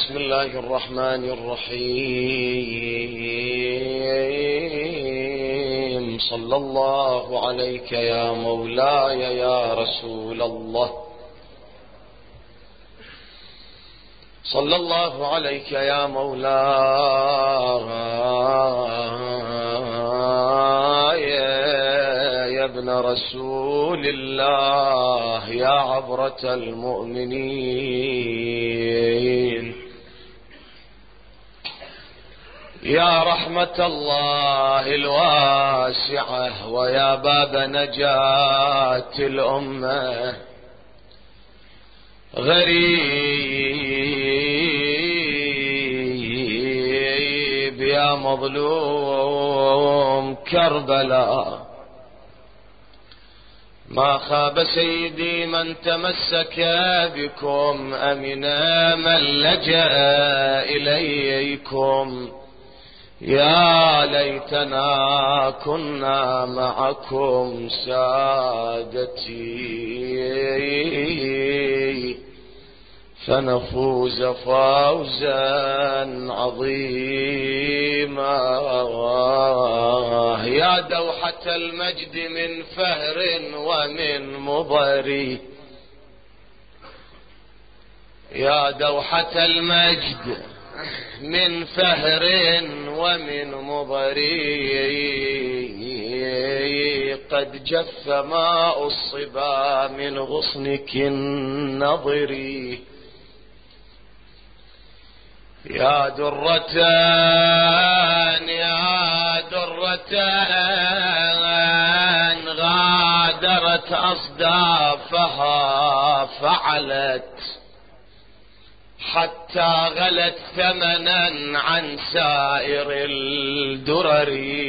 بسم الله الرحمن الرحيم. صلى الله عليك يا مولاي يا رسول الله، صلى الله عليك يا مولاي يا ابن رسول الله، يا عبرة المؤمنين، يا رحمة الله الواسعة، ويا باب نجاة الأمة. غريب يا مظلوم كربلاء، ما خاب سيدي من تمسك بكم، أمنا من لجأ إليكم. يا ليتنا كنا معكم سادتي، فنفوز فوزا عظيما. يا دوحة المجد من فهر ومن مضري، يا دوحة المجد من فهر ومن مضري، قد جف ماء الصبا من غصنك النضري. يا درة يا درة غادرت أصدافها فعلت، حتى غلت ثمنا عن سائر الدرر.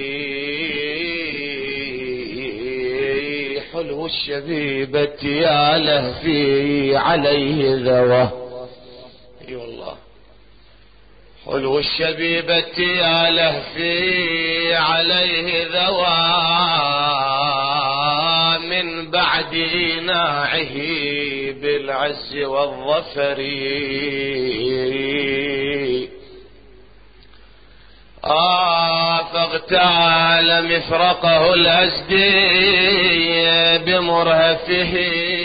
حلو الشبيبة يا لهفي عليه ذوى، اي والله، حلو الشبيبة يا لهفي عليه ذوى، من بعد إيناعه بالعز والظفر. فاغتال مفرقه الأزدي بمرهفه،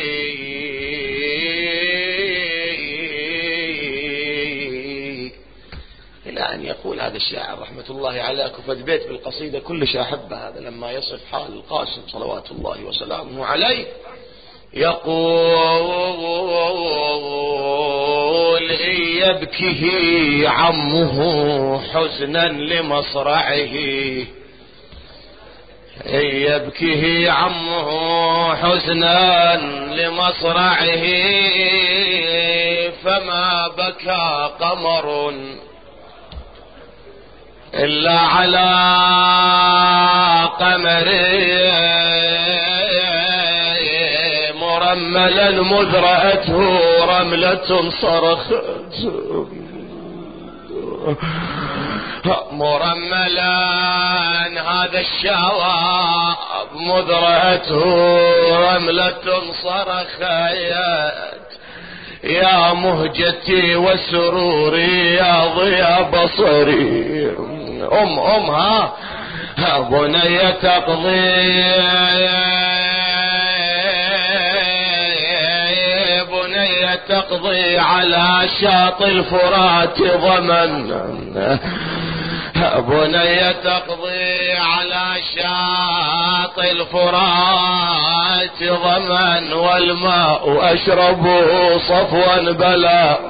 إلى أن يقول هذا الشاعر رحمة الله عليه: كفت بيت بالقصيدة كل أحب هذا، لما يصف حال القاسم صلوات الله وسلامه عليه يقول: إن يبكيه عمه حزنا لمصرعه، إن يبكيه عمه حزنا لمصرعه، فما بكى قمر إلا على قمره، مرملا مذرأته رملة صرخت، مرملا هذا الشواب مذرأته رملة صرخت. يا مهجتي وسروري يا ضياء بصري، أمها بني تقضي، بني تقضي على شاطئ الفرات ضمن، بني تقضي على شاطئ الفرات ضمن، والماء أشربه صفوا بلا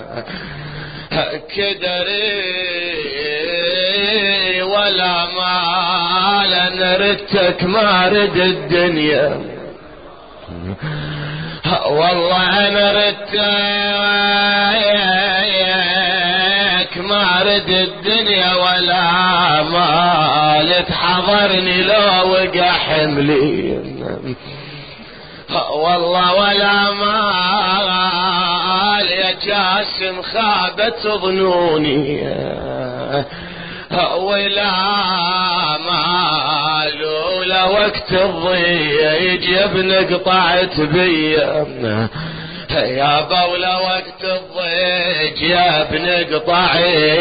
كدري، ولا مال نردتك ما رد الدنيا، والله أنا ردتك ما رد الدنيا، ولا مال تحضرني لو وقع حملي، والله ولا مال يا جاسم خابت ظنوني، ولا مال ولا وقت الضيق يجيب نقطعت بيا، يا بولة وقت الضيج يا ابن قطعي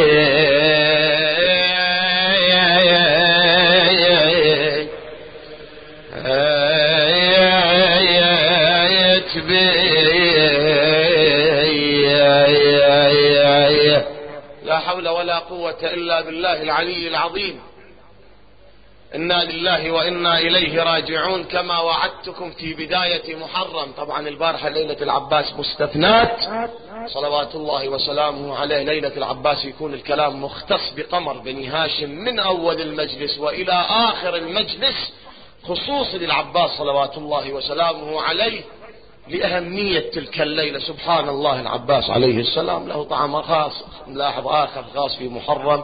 لا حول ولا قوة إلا بالله العلي العظيم. إنا لله وإنا إليه راجعون. كما وعدتكم في بداية محرم، طبعا البارحة ليلة العباس مستثنات صلوات الله وسلامه عليه، ليلة العباس يكون الكلام مختص بقمر بني هاشم من أول المجلس وإلى آخر المجلس، خصوصا للعباس صلوات الله وسلامه عليه لأهمية تلك الليلة. سبحان الله، العباس عليه السلام له طعم خاص، ملاحظ آخر خاص في محرم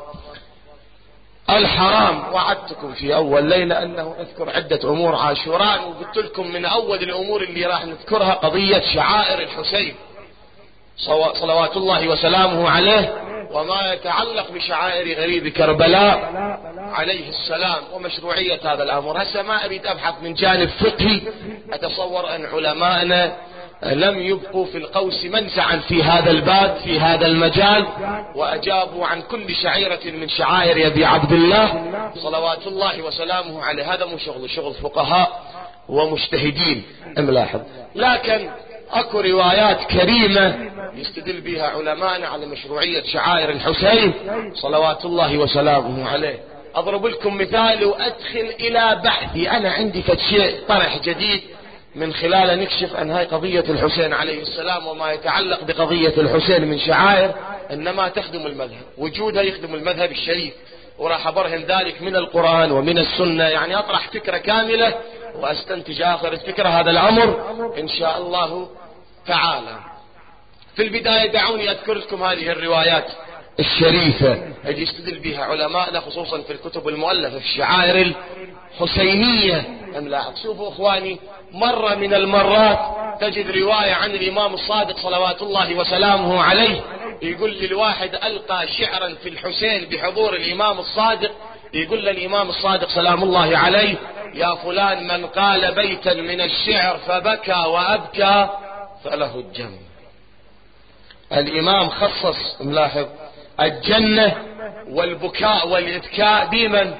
الحرام. وعدتكم في أول ليلة أنه أذكر عدة أمور عاشوراء، وقلت لكم من أول الأمور اللي راح نذكرها قضية شعائر الحسين صلوات الله وسلامه عليه، وما يتعلق بشعائر غريب كربلاء عليه السلام ومشروعية هذا الأمر. هسه ما أريد أبحث من جانب فقهي، أتصور أن علماءنا لم يبقوا في القوس منزعا في هذا الباب في هذا المجال، وأجابوا عن كل شعيرة من شعائر أبي عبد الله صلوات الله وسلامه عليه. هذا مو شغل فقهاء ومجتهدين ملاحظ، لكن اكو روايات كريمة يستدل بها علماءنا على مشروعية شعائر الحسين صلوات الله وسلامه عليه. اضرب لكم مثال وادخل الى بحثي. انا عندي شيء طرح جديد من خلاله نكشف عن هاي قضية الحسين عليه السلام وما يتعلق بقضية الحسين من شعائر انما تخدم المذهب، وجودها يخدم المذهب الشريف، وراح ابرهن ذلك من القرآن ومن السنة. يعني اطرح فكرة كاملة واستنتج اخر الفكرة هذا الامر ان شاء الله تعالى. في البداية دعوني اذكر لكم هذه الروايات الشريفة اللي يستدل بها علماءنا خصوصا في الكتب المؤلفة في الشعائر الحسينية. شوفوا اخواني، مرة من المرات تجد رواية عن الامام الصادق صلوات الله وسلامه عليه، يقول للواحد القى شعرا في الحسين بحضور الامام الصادق، يقول للامام الصادق سلام الله عليه: يا فلان من قال بيتا من الشعر فبكى وابكى فله الجنة. الامام خصص ملاحظ الجنة والبكاء والابكاء بمن؟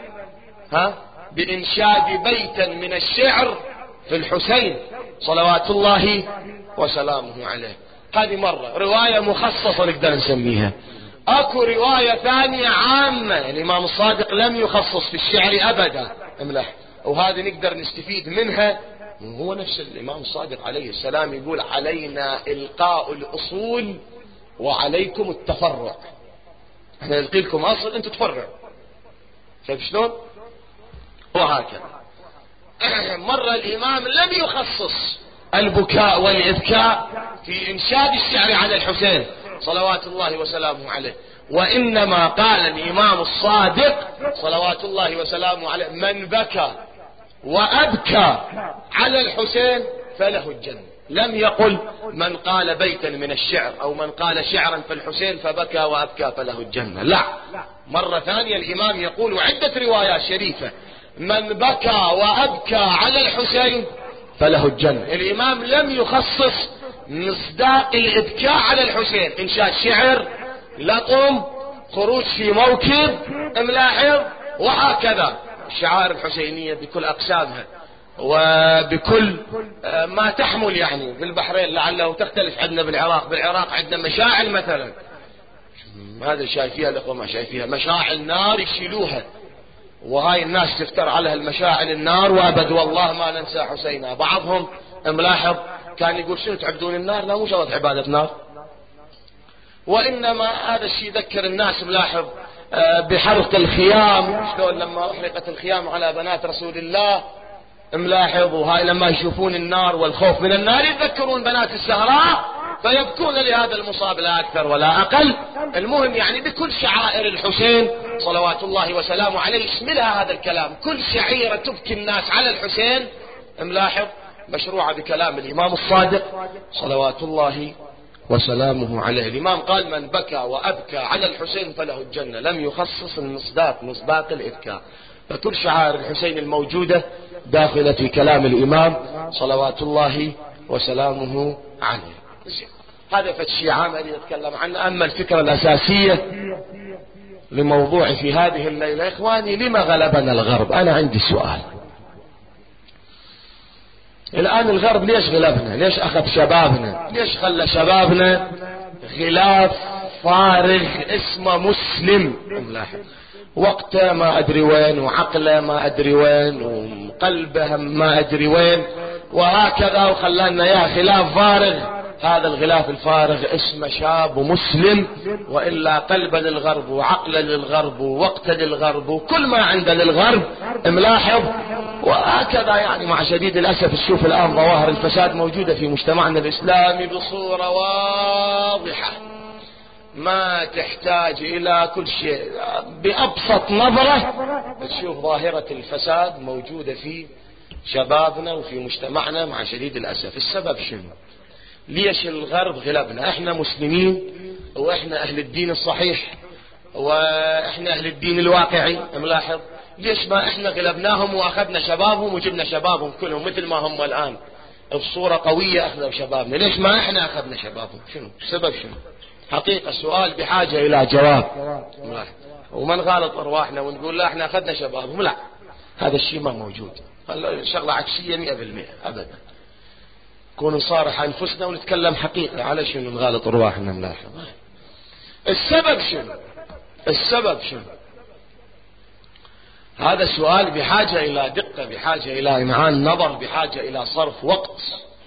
بإنشاد بيتا من الشعر في الحسين صلوات الله وسلامه عليه. هذه مرة رواية مخصصة نقدر نسميها. اكو رواية ثانية عامة، الامام الصادق لم يخصص في الشعر ابدا وهذه نقدر نستفيد منها. هو نفس الامام الصادق عليه السلام يقول: علينا القاء الاصول وعليكم التفرع. احنا نلقي لكم اصل انتم تفرعوا. شايف شلون؟ وهكذا. مرة الامام لم يخصص البكاء والإبكاء في إنشاد الشعر على الحسين صلوات الله وسلامه عليه، وإنما قال الإمام الصادق صلوات الله وسلامه عليه: من بكى وأبكى على الحسين فله الجنة. لم يقل من قال بيتا من الشعر أو من قال شعرا في الحسين فبكى وأبكى فله الجنة، لا. مرة ثانية الإمام يقول، وعدة روايات شريفة: من بكى وأبكى على الحسين فله الجنة. الإمام لم يخصص مصداق الإبكاء على الحسين، إنشاد شعر، لطم، خروج في موكب، ملاحظ، وهكذا. الشعائر الحسينية بكل أقسامها وبكل ما تحمل. يعني في البحرين لعله تختلف عندنا بالعراق عندنا مشاعل مثلا، هذا شايفيها الأخوة ما شايفيها، مشاعل نار يشيلوها، وهاي الناس تفتر عليها المشاعل النار، وابد والله ما ننسى حسينا. بعضهم ملاحظ كان يقول: شنو تعبدون النار؟ لا، مو شرط عبادة نار، وإنما هذا الشيء يذكر الناس ملاحظ بحرق الخيام، شلون لما أحرقت الخيام على بنات رسول الله ملاحظ، وهاي لما يشوفون النار والخوف من النار يتذكرون بنات الزهراء فيبكون لهذا المصاب لا أكثر ولا أقل. المهم يعني بكل شعائر الحسين صلوات الله وسلامه عليه يشملها هذا الكلام. كل شعيرة تبكي الناس على الحسين ملاحظ مشروعة بكلام الإمام الصادق صلوات الله وسلامه عليه. الإمام قال: من بكى وأبكى على الحسين فله الجنة، لم يخصص مصداق الإبكاء. فكل شعائر الحسين الموجودة داخلة في كلام الإمام صلوات الله وسلامه عليه. هذا فشي عام يتكلم عنه. أما الفكرة الأساسية لموضوع في هذه الليلة إخواني، لما غلبنا الغرب؟ أنا عندي سؤال. الآن الغرب ليش غلبنا؟ ليش أخذ شبابنا؟ ليش خلى شبابنا غلاف فارغ اسمه مسلم؟ وقته ما أدري وين، وعقله ما أدري وين، وقلبه ما أدري وين، وهكذا، وخلانا يا غلاف فارغ. هذا الغلاف الفارغ اسمه شاب ومسلم، وإلا قلبه للغرب وعقله للغرب ووقته للغرب وكل ما عنده للغرب، ملاحظ. وهكذا يعني مع شديد الأسف تشوف الآن ظواهر الفساد موجودة في مجتمعنا الإسلامي بصورة واضحة، ما تحتاج إلى كل شيء. بأبسط نظرة تشوف ظاهرة الفساد موجودة في شبابنا وفي مجتمعنا مع شديد الأسف. السبب شنو؟ ليش الغرب غلبنا؟ احنا مسلمين، واحنا اهل الدين الصحيح، واحنا اهل الدين الواقعي، ملاحظ. ليش ما احنا غلبناهم واخذنا شبابهم وجبنا شبابهم كلهم مثل ما هم الان بصورة قوية اخذوا شبابنا؟ ليش ما احنا اخذنا شبابهم؟ شنو السبب؟ شنو حقيقة سؤال بحاجة الى جواب. ملاحظ. ومن غالط ارواحنا ونقول لا احنا اخذنا شبابهم، لا، هذا الشيء ما موجود. شغلة عكسية 100% ابدا. نكون نصارح انفسنا ونتكلم حقيقة. على شنو نغالط ارواحنا؟ ملاحظ. السبب شنو؟ السبب شنو؟ هذا السؤال بحاجة الى دقة، بحاجة الى امعان نظر، بحاجة الى صرف وقت.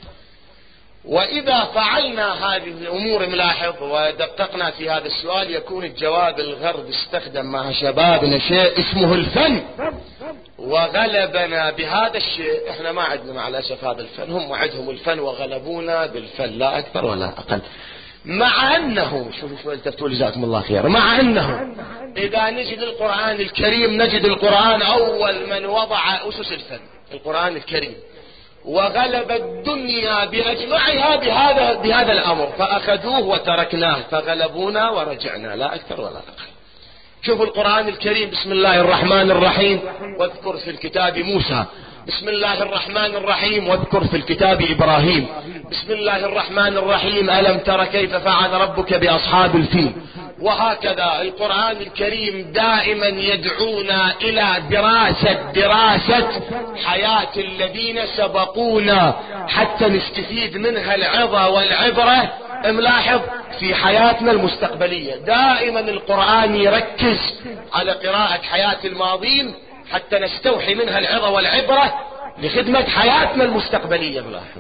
واذا فعلنا هذه الامور ملاحظ ودققنا في هذا السؤال، يكون الجواب الغرب استخدم مع شبابنا شيء اسمه الفن، وغلبنا بهذا الشيء. احنا ما عندنا مع الاسف هذا الفن، هم عندهم الفن وغلبونا بالفن، لا اكثر ولا اقل. مع انه شوفوا التفتوا جزاكم الله خير، مع انه اذا نجد القرآن الكريم نجد القرآن اول من وضع اسس الفن، القرآن الكريم، وغلب الدنيا باجمعها بهذا الامر، فاخذوه وتركناه، فغلبونا ورجعنا، لا اكثر ولا اقل. شوفوا القرآن الكريم، بسم الله الرحمن الرحيم، واذكر في الكتاب موسى. بسم الله الرحمن الرحيم، واذكر في الكتاب إبراهيم. بسم الله الرحمن الرحيم، ألم تر كيف فعل ربك بأصحاب الفيل. وهكذا القرآن الكريم دائما يدعونا إلى دراسة حياة الذين سبقونا حتى نستفيد منها العظة والعبرة، ملاحظ، في حياتنا المستقبلية. دائما القرآن يركز على قراءة حياة الماضين حتى نستوحي منها العظة والعبرة لخدمة حياتنا المستقبلية. ملاحظ،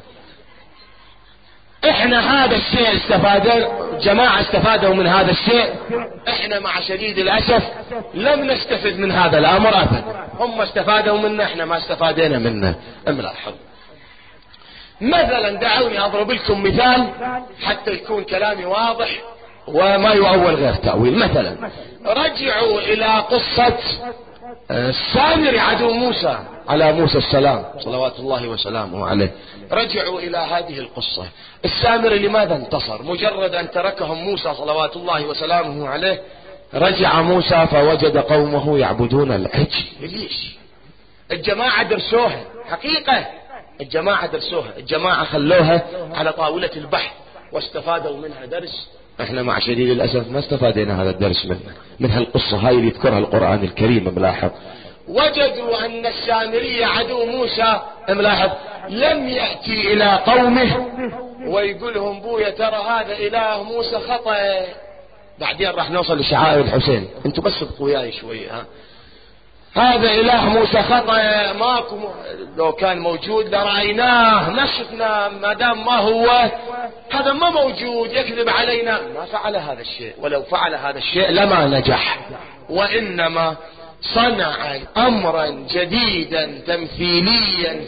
احنا هذا الشيء جماعة استفادوا من هذا الشيء، احنا مع شديد الأسف لم نستفد من هذا الأمر أبدا. هم استفادوا منا، احنا ما استفادنا منه. ملاحظ، مثلا دعوني اضرب لكم مثال حتى يكون كلامي واضح وما يؤول غير تأويل. مثلا رجعوا الى قصة السامري عدو موسى على موسى السلام صلوات الله وسلامه عليه. رجعوا الى هذه القصة. السامري لماذا انتصر؟ مجرد ان تركهم موسى صلوات الله وسلامه عليه، رجع موسى فوجد قومه يعبدون العجل. ليش؟ الجماعة درسوها حقيقة، الجماعة درسوها، الجماعة خلوها على طاولة البحث واستفادوا منها درس. احنا مع شديد الأسف ما استفادنا هذا الدرس من هالقصة هاي اللي يذكرها القرآن الكريم. ملاحظ، وجدوا أن السامري عدو موسى، ملاحظ، لم يأتي إلى قومه ويقولهم بويا ترى هذا إله موسى خطأ. بعدين راح نوصل لشعائر الحسين، انتوا بس ابقوا وياي شوية. هذا إله موسى خطأ، ماكو. لو كان موجود لرأيناه، نشفنا، ما دام ما هو هذا ما موجود يكذب علينا. ما فعل هذا الشيء، ولو فعل هذا الشيء لما نجح، وإنما صنع أمرا جديدا تمثيليا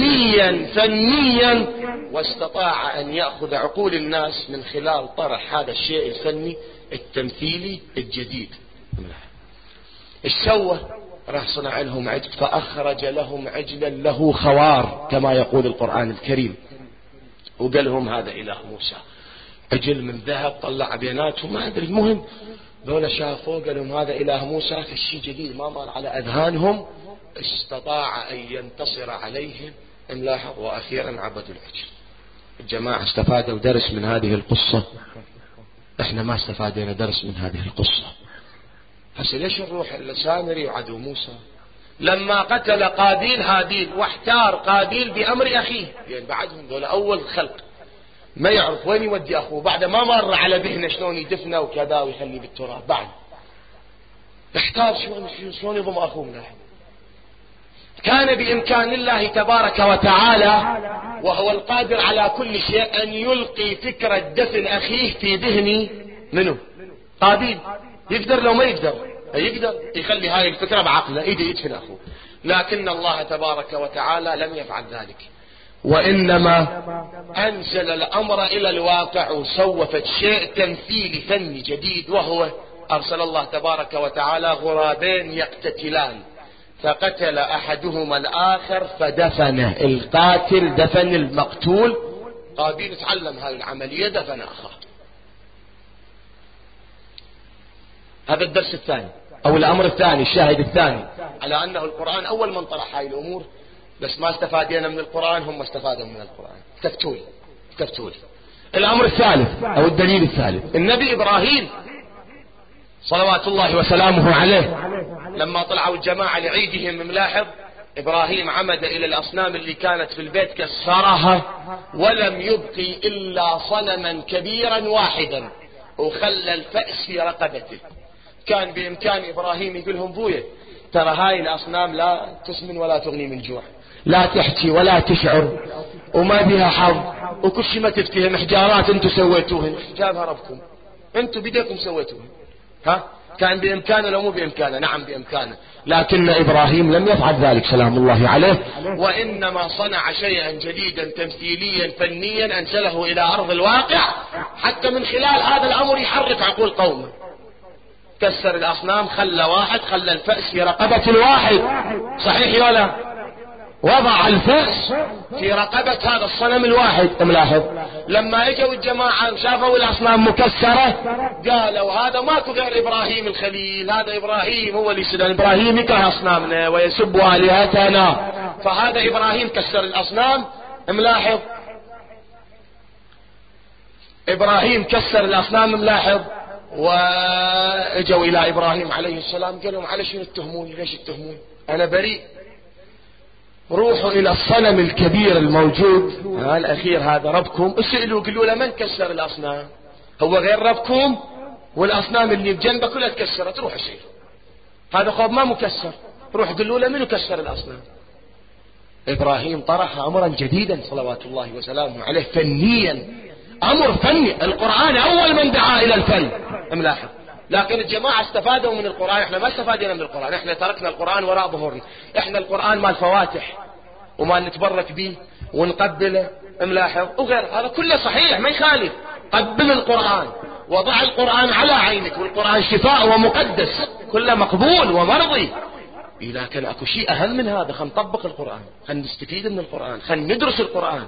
فنيا، واستطاع أن يأخذ عقول الناس من خلال طرح هذا الشيء الفني التمثيلي الجديد. ايش سوى؟ راح صنع لهم عجل، فأخرج لهم عجلا له خوار كما يقول القرآن الكريم، وقال لهم هذا إله موسى. عجل من ذهب، طلع بيناتهم، ما أدري. المهم دول شافوه قال لهم هذا إله موسى، فالشيء جديد ما مر على أذهانهم، استطاع أن ينتصر عليهم. ملاحظ، وأخيرا عبدوا العجل. الجماعة استفادوا درس من هذه القصة، احنا ما استفادنا درس من هذه القصة. هسه ليش نروح السامري وعدو موسى؟ لما قتل قابيل هابيل واحتار قابيل بأمر أخيه، يعني بعدهم دول أول خلق ما يعرف وين يودي أخوه، بعد ما مر على بهنة شلون يدفنه وكذا ويخليه بالتراب، بعد احتار شلون يضم أخوه من أحد. كان بإمكان الله تبارك وتعالى وهو القادر على كل شيء أن يلقي فكرة دفن أخيه في ذهن منه قابيل. يقدر لو ما يقدر يخلي هاي الفكرة بعقله يجي يدفن أخوه، لكن الله تبارك وتعالى لم يفعل ذلك، وإنما أنزل الأمر إلى الواقع وسوف شيء تمثيلي فني جديد، وهو أرسل الله تبارك وتعالى غرابين يقتتلان، فقتل أحدهما الآخر فدفنه، القاتل دفن المقتول. قابيل تعلم هذه العملية، دفن أخاه. هذا الدرس الثاني أو الأمر الثاني، الشاهد الثاني على أنه القرآن أول من طرح هذه الأمور، بس ما استفادنا من القرآن، هم استفادوا من القرآن. كفتول. الأمر الثالث أو الدليل الثالث، النبي إبراهيم صلوات الله وسلامه عليه لما طلعوا الجماعة لعيدهم، ملاحظ إبراهيم عمد إلى الأصنام اللي كانت في البيت كسرها، ولم يبقي إلا صنما كبيرا واحدا وخلى الفأس في رقبته. كان بإمكان إبراهيم يقول لهم بويا ترى هاي الأصنام لا تسمن ولا تغني من جوع، لا تحكي ولا تشعر وما بها حظ، وكل شيء ما تفتهم، حجارات انتم سويتوهن، جابها ربكم انتم بديكم سويتوهن. كان بإمكانه لو مو بإمكانه؟ نعم بإمكانه، لكن إبراهيم لم يفعل ذلك سلام الله عليه، وإنما صنع شيئا جديدا تمثيليا فنيا أنزله إلى أرض الواقع، حتى من خلال هذا الأمر يحرك عقول قومه. كسر الأصنام، خلى الفأس في رقبة الواحد، صحيح ولا؟ وضع الفأس في رقبة هذا الصنم الواحد. ملاحظ لما اجوا الجماعة شافوا الأصنام مكسرة قالوا هذا ماكو غير إبراهيم الخليل، هذا إبراهيم هو اللي سدن، إبراهيم يكره أصنامنا ويسب آلهتنا، فهذا إبراهيم كسر الأصنام. ملاحظ إبراهيم كسر الأصنام، ملاحظ. واجوا إلى إبراهيم عليه السلام قالوا على شنو تتهموني؟ ليش تتهموني؟ أنا بريء. روحوا إلى الصنم الكبير الموجود الأخير، هذا ربكم، اسألوا قلوا له من كسر الأصنام؟ هو غير ربكم؟ والأصنام اللي بجنبه كلها تكسرت، روح اسألوا. هذا خوف ما مكسر، روح قلوا له منو كسر الأصنام؟ إبراهيم طرح أمرا جديدا صلوات الله وسلامه عليه، فنيا، أمر فني. القرآن أول من دعا إلى الفن، ملاحظ. لكن الجماعة استفادوا من القرآن، احنا ما استفادنا من القرآن، احنا تركنا القرآن وراء ظهورنا. احنا القرآن مال فواتح وما نتبرك به ونقبله، ملاحظ، وغير هذا كله صحيح ما يخالف. قبل القرآن، وضع القرآن على عينك، والقرآن شفاء ومقدس، كله مقبول ومرضي. لكن اكو شيء اهم من هذا، خلينا نطبق القرآن، خلينا نستفيد من القرآن، خلينا ندرس القرآن.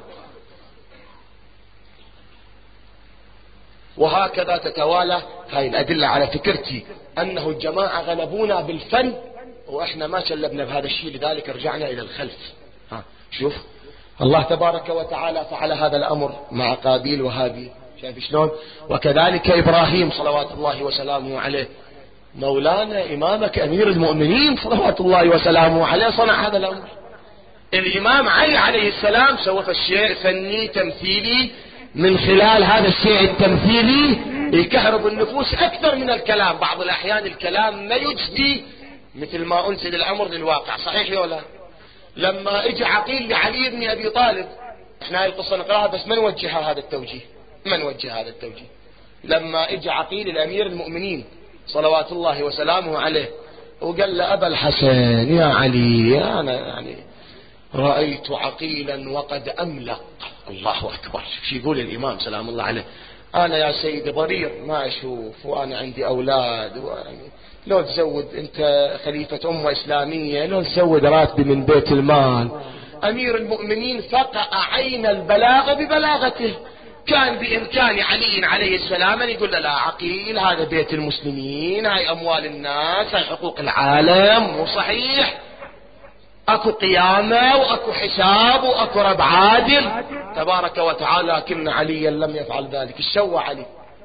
وهكذا تتوالى هاي الأدلة على فكرتي أنه الجماعة غلبونا بالفن وإحنا ما شلبنا بهذا الشيء، لذلك رجعنا إلى الخلف. شوف الله تبارك وتعالى فعل هذا الأمر مع قابيل وهابيل، شايف شلون؟ وكذلك إبراهيم صلوات الله وسلامه عليه، مولانا إمامك أمير المؤمنين صلوات الله وسلامه عليه صنع هذا الأمر. الإمام علي عليه السلام سوى الشيء فني تمثيلي، من خلال هذا الشيء التمثيلي يكهرب النفوس أكثر من الكلام. بعض الأحيان الكلام ما يجدي مثل ما أنزل الأمر للواقع، صحيح ولا؟ لما اجى عقيل لعلي بن أبي طالب، احنا هاي القصة نقراها بس ما نوجهها هذا التوجيه، ما نوجه هذا التوجيه. لما اجى عقيل الأمير المؤمنين صلوات الله وسلامه عليه وقال له أبا الحسن يا علي، أنا يعني رأيت عقيلا وقد أملق. الله أكبر، شو يقول الإمام سلام الله عليه؟ أنا يا سيدي ضرير ما أشوف، وأنا عندي أولاد، ويعني لو تزود أنت خليفة أمة إسلامية، لو تزود راتبي من بيت المال. أمير المؤمنين فقع عين البلاغة ببلاغته. كان بإمكان علي عليه السلام أن يقول له لا عقيل، هذا بيت المسلمين، هاي أموال الناس، هاي حقوق العالم، مو صحيح. اكو قيامة واكو حساب واكو رب عادل تبارك وتعالى، لكن عليا لم يفعل ذلك. ايش سوى علي؟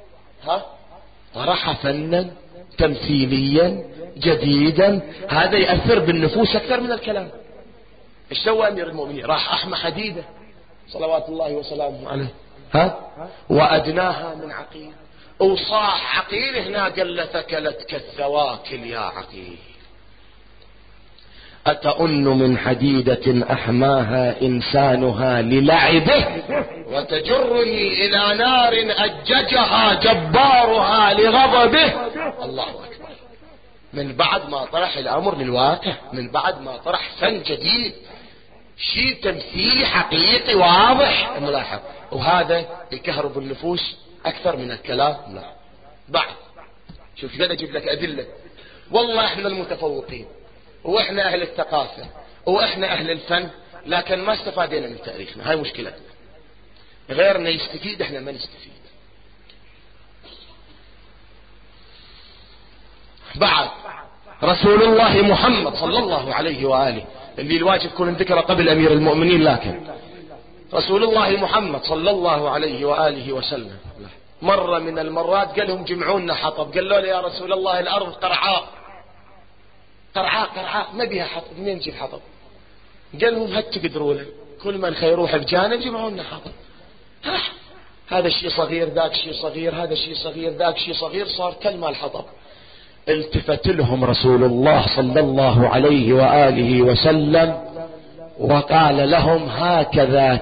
طرح فنا تمثيليا جديدا، هذا يأثر بالنفوس اكثر من الكلام. ايش سوى امير المؤمنين؟ راح احمى حديدة صلوات الله وسلامه عليه، وادناها من عقيل، وصاح عقيل هنا قال له ثكلتك الثواكل يا عقيل، أتأن من حديدة أحماها إنسانها للعبه، وتجرني إلى نار أججها جبارها لغضبه. الله أكبر. من بعد ما طرح الأمر للواقع، من بعد ما طرح فن جديد، شيء تمثيلي حقيقي واضح ملاحظ، وهذا يكهرب النفوس أكثر من الكلام. لا بعد شوف شو أجيب لك أدلة. والله إحنا المتفوقين، واحنا اهل الثقافة، واحنا اهل الفن، لكن ما استفادنا من تاريخنا. هاي مشكلتنا. غيرنا يستفيد، احنا ما نستفيد. بعد رسول الله محمد صلى الله عليه وآله، اللي الواجب يكون ذكر قبل امير المؤمنين، لكن رسول الله محمد صلى الله عليه وآله وسلم مرة من المرات قال لهم جمعونا حطب. قالوا له يا رسول الله الارض قرعاء قرعاء ما بيها حطب، منين نجيب حطب؟ قال لهم هل تقدروا له؟ كل من خيروح بجانب جمعوا لنا حطب. هذا شيء صغير، ذاك شيء صغير، هذا شيء صغير، ذاك شيء صغير، صار كلمة الحطب. التفت لهم رسول الله صلى الله عليه وآله وسلم وقال لهم هكذا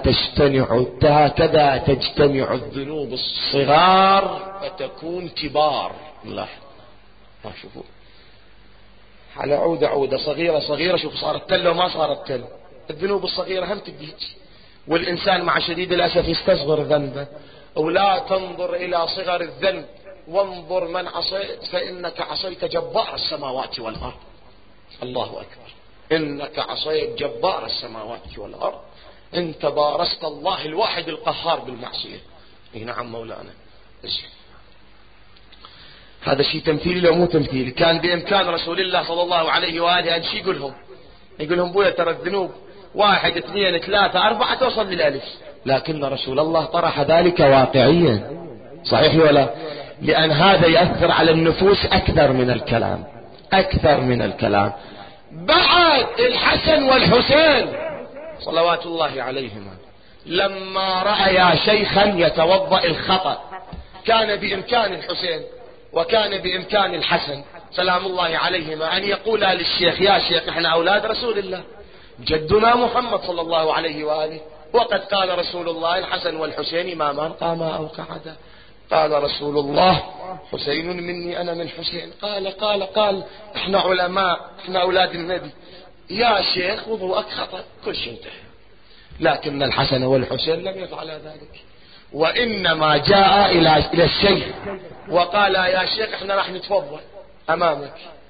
تجتمع الذنوب الصغار فتكون كبار. لا ما شوفوا على عودة صغيرة شوف صارت تل وما صارت تل. الذنوب الصغيرة هم تجيك، والإنسان مع شديد الأسف يستصغر ذنبه. ولا تنظر إلى صغر الذنب، وانظر من عصيت فإنك عصيت جبار السماوات والأرض. الله أكبر. إنك عصيت جبار السماوات والأرض، انت بارست الله الواحد القهار بالمعصية. نعم مولانا. هذا شيء تمثيلي لو مو تمثيلي. كان بإمكان رسول الله صلى الله عليه وآله أن شيء يقول لهم بويا ترى الذنوب 1 2 3 4 توصل للألف، لكن رسول الله طرح ذلك واقعيا. صحيح ولا؟ لأن هذا يأثر على النفوس أكثر من الكلام. بعد الحسن والحسين صلوات الله عليهما لما رأيا شيخا يتوضأ الخطأ، كان بإمكان الحسين وكان بإمكان الحسن سلام الله عليهما أن يقولا للشيخ يا شيخ احنا أولاد رسول الله، جدنا محمد صلى الله عليه وآله، وقد قال رسول الله الحسن والحسين إمامان قاما أو قعدا. قال رسول الله حسين مني أنا من حسين. قال احنا علماء، احنا أولاد النبي، يا شيخ وضوءك خطأ، كل شيء انتهى. لكن الحسن والحسين لم يفعل ذلك، وإنما جاء إلى الشيخ وقال يا شيخ احنا راح نتفضل أمامك،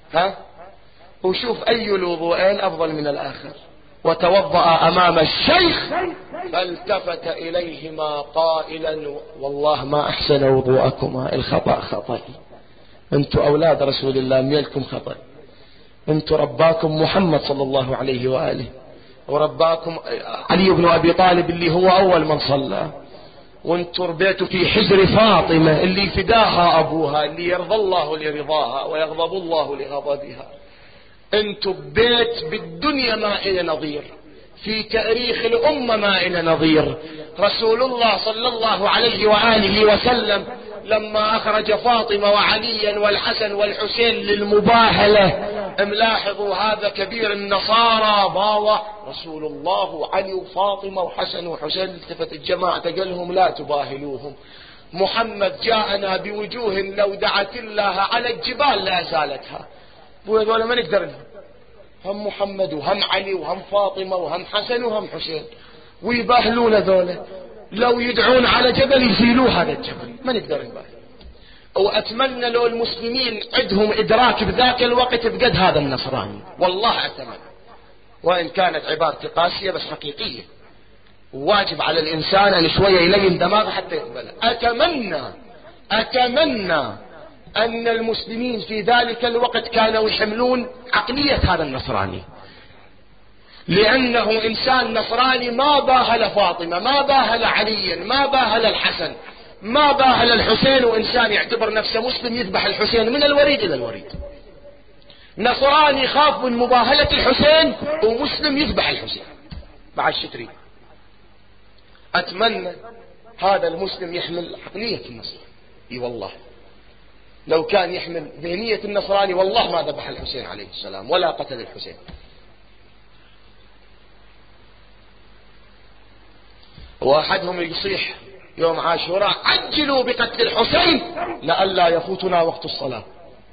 وشوف أي الوضوءين أفضل من الآخر، وتوضأ أمام الشيخ فالتفت إليهما قائلا والله ما أحسن وضوءكما، الخطأ خطأ، أنتم أولاد رسول الله ميلكم خطأ، أنتم رباكم محمد صلى الله عليه وآله، ورباكم علي بن أبي طالب اللي هو أول من صلى، وانتم ربيتوا في حجر فاطمة اللي فداها أبوها، اللي يرضى الله لرضاها ويغضب الله لغضبها. انتم بيت بالدنيا ما إلى نظير، في تاريخ الأمة ما إلى نظير. رسول الله صلى الله عليه وآله وسلم لما أخرج فاطمة وعليا والحسن والحسين للمباهلة، ملاحظوا هذا كبير النصارى باوع رسول الله وعلي وفاطمة وحسن وحسين، التفت الجماعة قال لهم لا تباهلوهم، محمد جاءنا بوجوه لو دعت الله على الجبال لا زالتها. وهذول ما نقدر لهم، هم محمد وهم علي وهم فاطمة وهم حسن وهم حسين، ويباهلون ذولا، لو يدعون على جبل يزيلوا هذا الجبل، ما نقدر نباهل. وأتمنى لو المسلمين عندهم إدراك بذاك الوقت بقد هذا النصراني، والله أتمنى، وإن كانت عبارتي قاسية بس حقيقية، واجب على الإنسان أن شوية يلين دماغه حتى يقبل. أتمنى أن المسلمين في ذلك الوقت كانوا يحملون عقلية هذا النصراني، لأنه إنسان نصراني ما باهل فاطمة، ما باهل عليا، ما باهل الحسن، ما باهل الحسين، وإنسان يعتبر نفسه مسلم يذبح الحسين من الوريد إلى الوريد. نصراني خاف من مباهلة الحسين ومسلم يذبح الحسين مع الشتري. أتمنى هذا المسلم يحمل عقلية النصر. اي والله لو كان يحمل ذهنية النصراني والله ما ذبح الحسين عليه السلام ولا قتل الحسين. واحدهم يصيح يوم عاشوراء عجلوا بقتل الحسين لئلا يفوتنا وقت الصلاة.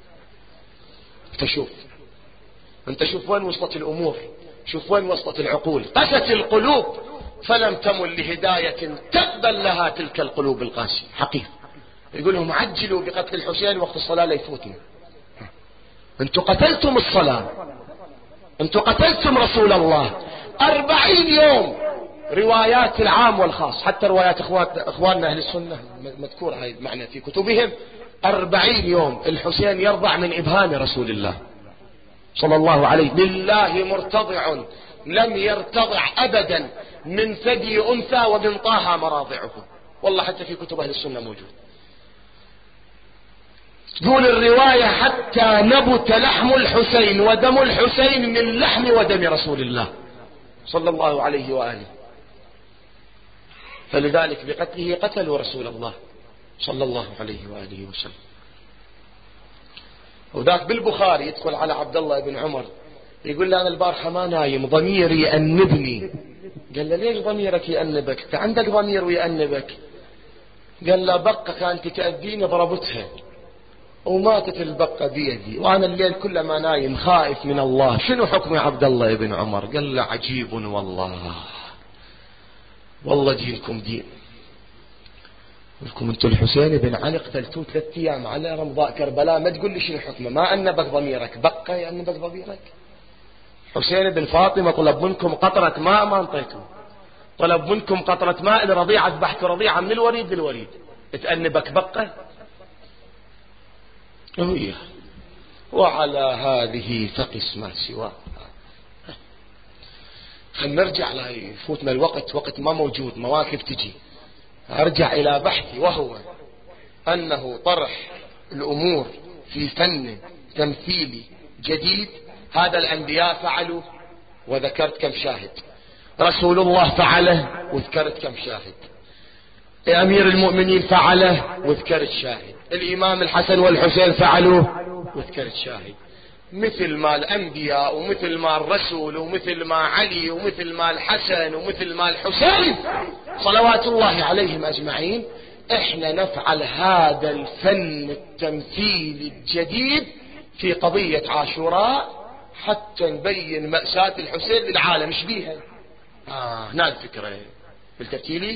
انت شوف وين وصلت الامور، شوف وين وصلت العقول. قست القلوب فلم تمل لهداية تبا لها تلك القلوب القاسية. حقيقة يقول لهم عجلوا بقتل الحسين وقت الصلاة لا يفوتنا. انتوا قتلتم الصلاة، انتوا قتلتم رسول الله. 40 يوم روايات العام والخاص، حتى روايات اخواننا اهل السنة مذكورة هاي معنى في كتبهم. 40 يوم الحسين يرضع من ابهام رسول الله صلى الله عليه. بالله مرتضع لم يرتضع ابدا من ثدي انثى ومن طه مراضعه. والله حتى في كتب اهل السنة موجود. تقول الرواية حتى نبت لحم الحسين ودم الحسين من لحم ودم رسول الله صلى الله عليه وآله. فلذلك بقتله قتلوا رسول الله صلى الله عليه وآله وسلم. وذاك بالبخاري يدخل على عبد الله بن عمر يقول له أنا البارحة ما نايم ضميري يأنبني. قال له ليش ضميرك يأنبك؟ أنت عندك ضمير ويأنبك؟ قال له بقى كانت تأذيني ضربتها وماتت البقة بيدي وأنا الليل كله ما نايم خائف من الله. شنو حكم يا عبد الله بن عمر؟ قال له عجيب والله دينكم دين. لكم انتم الحسين بن علي قتلتوه 3 أيام على رمضاء كربلاء، ما تقول لي شنو حكمه؟ ما أنبك ضميرك؟ بقى يأنبك ضميرك؟ حسين بن فاطمة طلب منكم قطرة ماء ما انطيتوه، طلب منكم قطرة ماء لرضيعة ذبحت رضيعة من الوريد للوريد، تأنبك بقى؟ هي وعلى هذه فقس ما سواه. خلينا نرجع، لا يفوتنا الوقت، وقت ما موجود، مواقف تجي. أرجع إلى بحثي وهو أنه طرح الأمور في فن تمثيلي جديد. هذا الأنبياء فعلوا وذكرت كم شاهد، رسول الله فعله وذكرت كم شاهد، أمير المؤمنين فعله وذكرت شاهد، الإمام الحسن والحسين فعلوا وذكرت شاهد. مثل ما الأنبياء ومثل ما الرسول ومثل ما علي ومثل ما الحسن ومثل ما الحسين صلوات الله عليهم أجمعين، احنا نفعل هذا الفن التمثيلي الجديد في قضية عاشوراء حتى نبين مأساة الحسين للعالم. ايش بيها؟ هنا الفكرة بالترتيلي.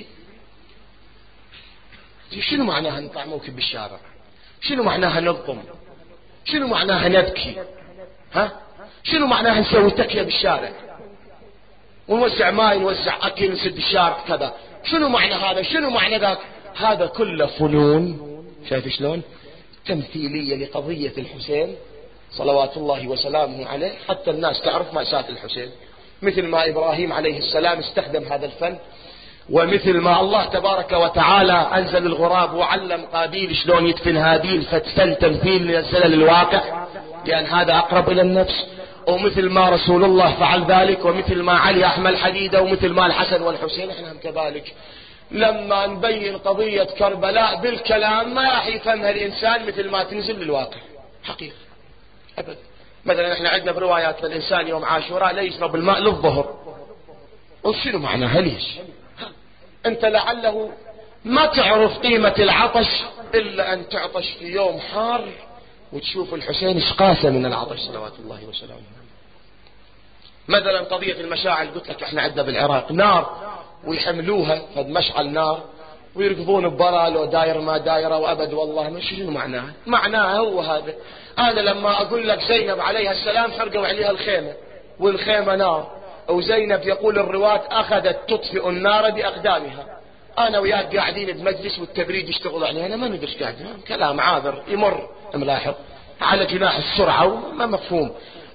شنو معناها نطلع موكب بالشارع؟ شنو معناها نلطم؟ شنو معناها نبكي؟ شنو معناها نسوي تكية بالشارع ونوزع ماي نوزع اكل نسد الشارع كذا؟ شنو معنى هذا؟ شنو معنى ذاك؟ هذا كله فنون، شايف شلون؟ تمثيلية لقضية الحسين صلوات الله وسلامه عليه حتى الناس تعرف مأساة الحسين. مثل ما إبراهيم عليه السلام استخدم هذا الفن، ومثل ما الله تبارك وتعالى أنزل الغراب وعلم قابيل شلون يدفن هابيل، فن تمثيل نزل للواقع لأن هذا أقرب إلى النفس. ومثل ما رسول الله فعل ذلك، ومثل ما علي أحمل حديدة، ومثل ما الحسن والحسين احنا هم كذلك. لما نبين قضية كربلاء بالكلام ما راح يفهمها الإنسان مثل ما تنزل للواقع حقيقة أبدا. مثلا احنا عندنا بروايات الإنسان يوم عاشوراء لا يشرب الماء للظهر، وشنو معناها؟ ليش؟ انت لعله ما تعرف قيمة العطش إلا أن تعطش في يوم حار وتشوف الحسين اشقاسة من العطش صلوات الله وسلامه. مثلا قضية المشاعل قلت لك احنا عندنا بالعراق نار ويحملوها فد مشعل نار ويركضون ببرا وداير ما دايرة وأبد والله ما شنو معناها؟ معناها هو هذا. أنا لما أقول لك زينب عليها السلام حرقوا عليها الخيمة والخيمة نار، وزينب يقول الرواة أخذت تطفئ النار بأقدامها، أنا وياك قاعدين بمجلس والتبريد يشتغل عليها، أنا ما ندري قاعد كلام عابر يمر ملاحظ على جناح السرعة وما مفهوم.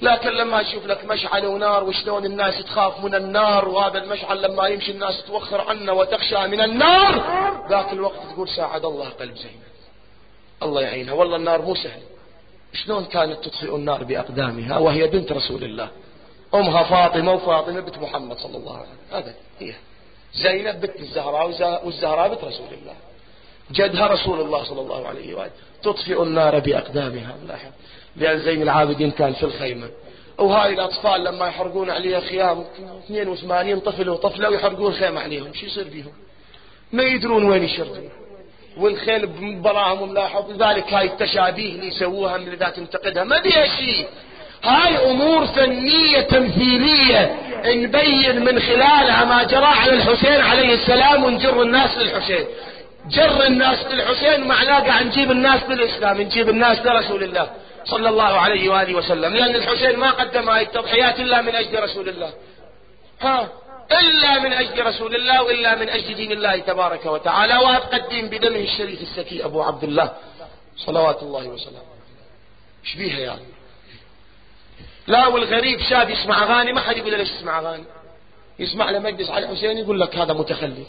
لكن لما يشوف لك مشعل ونار وشلون الناس تخاف من النار، وهذا المشعل لما يمشي الناس توخر عنه وتخشى من النار، ذاك الوقت تقول ساعد الله قلب زينب، الله يعينها، والله النار مو سهل. شلون كانت تطفئ النار بأقدامها وهي بنت رسول الله، أمها فاطمة وفاطمة بنت محمد صلى الله عليه وسلم، هذا هي زينب بنت الزهراء والزهراء بنت رسول الله، جدها رسول الله صلى الله عليه وآله، تطفئ النار بأقدامها. لاحظ، لأن زين العابدين كان في الخيمة، وهاي الأطفال لما يحرقون عليها خيام 82 طفل وطفلة ويحرقون خيمة عليهم، شو يصير بيهم؟ ما يدرون وين يشردون، والخيل براهم. ملاحظ ذلك، هاي التشابيه اللي يسووها من ذات تنتقدها ما بيها شيء، هاي أمور فنية تمثيلية نبين من خلالها ما جرى على الحسين عليه السلام، ونجر الناس للحسين. جر الناس للحسين معناه قاعد نجيب الناس للإسلام، نجيب الناس لرسول الله صلى الله عليه وآله وسلم، لأن الحسين ما قدم هاي التضحيات إلا من أجل رسول الله، إلا من أجل رسول الله، وإلا من أجل دين الله تبارك وتعالى، وأتقدم بدمه الشريف السكي أبو عبد الله صلوات الله وسلامه. ايش بيها يعني؟ لا، والغريب شاب يسمع أغاني، ما حد يقول له ليش تسمع أغاني، يسمع له مجلس على الحسين يقول لك هذا متخلف.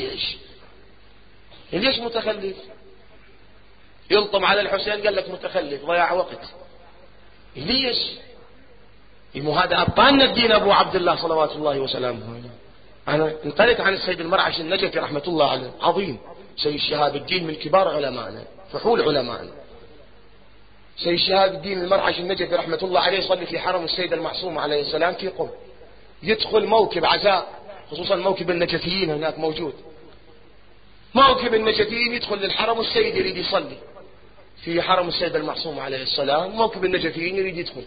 ليش متخلف؟ يلطم على الحسين قال لك متخلف، ضياع وقت. ليش؟ هذا أبطالنا الدين أبو عبد الله صلوات الله وسلامه. أنا انقلت عن السيد المرعش النجفي رحمة الله عليه، عظيم، سيد شهاب الدين من كبار علمائنا، فحول علمائنا. سيد شهاب الدين المرعش النجفي رحمة الله عليه يصلي في حرم السيد المعصوم عليه السلام في قم، يدخل موكب عزاء، خصوصا موكب النجفيين هناك موجود، موكب النجفيين يدخل للحرم، والسيد يريد يصلي في حرم السيد المعصوم عليه السلام، موكب النجفيين يريد يدخل،